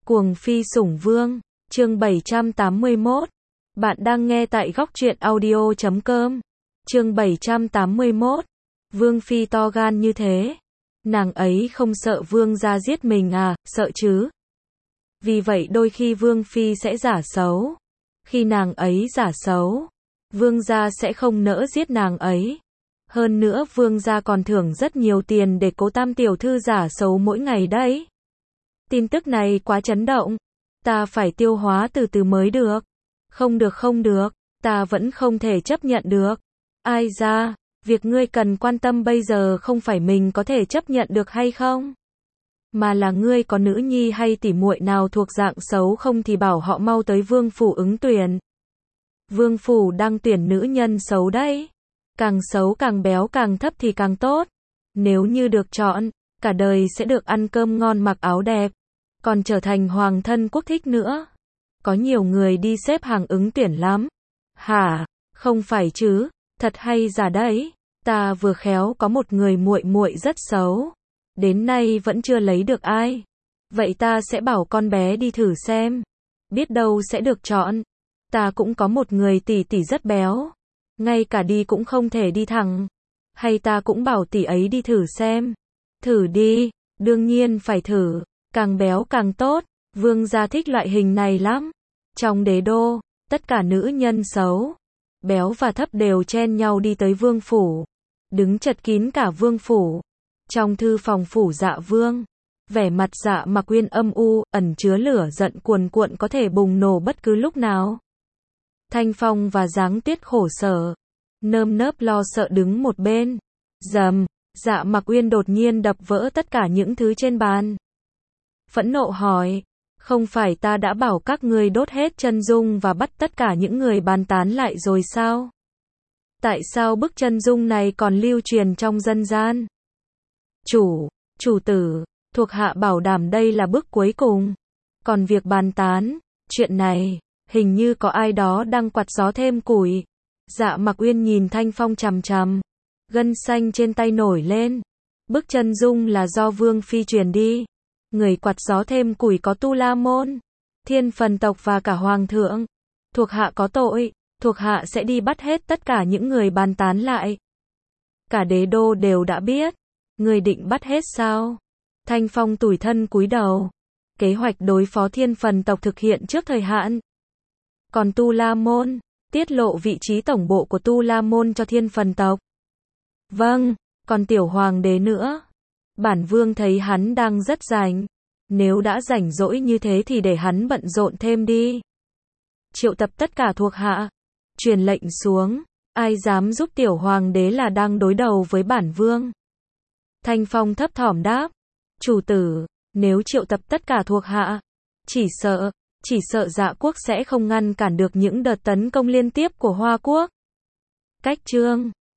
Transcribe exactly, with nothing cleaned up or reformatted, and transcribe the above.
Cuồng phi sủng vương, chương bảy trăm tám mươi mốt. Bạn đang nghe tại góc truyện audio chấm com. Chương bảy trăm tám mươi mốt. Vương phi to gan như thế, nàng ấy không sợ vương gia giết mình à? Sợ chứ. Vì vậy đôi khi vương phi sẽ giả xấu. Khi nàng ấy giả xấu, vương gia sẽ không nỡ giết nàng ấy. Hơn nữa vương gia còn thưởng rất nhiều tiền để cố tam tiểu thư giả xấu mỗi ngày đấy. Tin tức này quá chấn động. Ta phải tiêu hóa từ từ mới được. Không được không được, ta vẫn không thể chấp nhận được. Ai ra, việc ngươi cần quan tâm bây giờ không phải mình có thể chấp nhận được hay không, mà là ngươi có nữ nhi hay tỉ muội nào thuộc dạng xấu không thì bảo họ mau tới vương phủ ứng tuyển. Vương phủ đang tuyển nữ nhân xấu đấy. Càng xấu càng béo càng thấp thì càng tốt. Nếu như được chọn, cả đời sẽ được ăn cơm ngon mặc áo đẹp, còn trở thành hoàng thân quốc thích nữa. Có nhiều người đi xếp hàng ứng tuyển lắm. Hả? Không phải chứ, thật hay giả đấy. Ta vừa khéo có một người muội muội rất xấu, đến nay vẫn chưa lấy được ai. Vậy ta sẽ bảo con bé đi thử xem, biết đâu sẽ được chọn. Ta cũng có một người tỷ tỷ rất béo, ngay cả đi cũng không thể đi thẳng. Hay ta cũng bảo tỷ ấy đi thử xem. Thử đi, đương nhiên phải thử, càng béo càng tốt. Vương gia thích loại hình này lắm. Trong đế đô, tất cả nữ nhân xấu, béo và thấp đều chen nhau đi tới vương phủ, đứng chật kín cả vương phủ. Trong thư phòng phủ Dạ Vương, vẻ mặt Dạ Mặc Uyên âm u, ẩn chứa lửa giận cuồn cuộn có thể bùng nổ bất cứ lúc nào. Thanh Phong và Giáng Tiết khổ sở, nơm nớp lo sợ đứng một bên. Rầm, Dạ Mặc Uyên đột nhiên đập vỡ tất cả những thứ trên bàn. Phẫn nộ hỏi, không phải ta đã bảo các ngươi đốt hết chân dung và bắt tất cả những người bàn tán lại rồi sao? Tại sao bức chân dung này còn lưu truyền trong dân gian? Chủ, chủ tử, thuộc hạ bảo đảm đây là bước cuối cùng. Còn việc bàn tán, chuyện này, hình như có ai đó đang quạt gió thêm củi. Dạ Mặc Uyên nhìn Thanh Phong chằm chằm, gân xanh trên tay nổi lên. Bức chân dung là do Vương phi truyền đi. Người quạt gió thêm củi có Tu La môn, Thiên Phần tộc và cả hoàng thượng. Thuộc hạ có tội, thuộc hạ sẽ đi bắt hết tất cả những người bàn tán lại. Cả đế đô đều đã biết. Người định bắt hết sao? Thanh Phong tủi thân cúi đầu. Kế hoạch đối phó Thiên Phần tộc thực hiện trước thời hạn. Còn Tu La môn, tiết lộ vị trí tổng bộ của Tu La môn cho Thiên Phần tộc. Vâng, còn tiểu hoàng đế nữa. Bản vương thấy hắn đang rất rảnh. Nếu đã rảnh rỗi như thế thì để hắn bận rộn thêm đi. Triệu tập tất cả thuộc hạ, truyền lệnh xuống. Ai dám giúp tiểu hoàng đế là đang đối đầu với bản vương. Thanh Phong thấp thỏm đáp, chủ tử, nếu triệu tập tất cả thuộc hạ, chỉ sợ, chỉ sợ Dạ quốc sẽ không ngăn cản được những đợt tấn công liên tiếp của Hoa quốc. Cách chương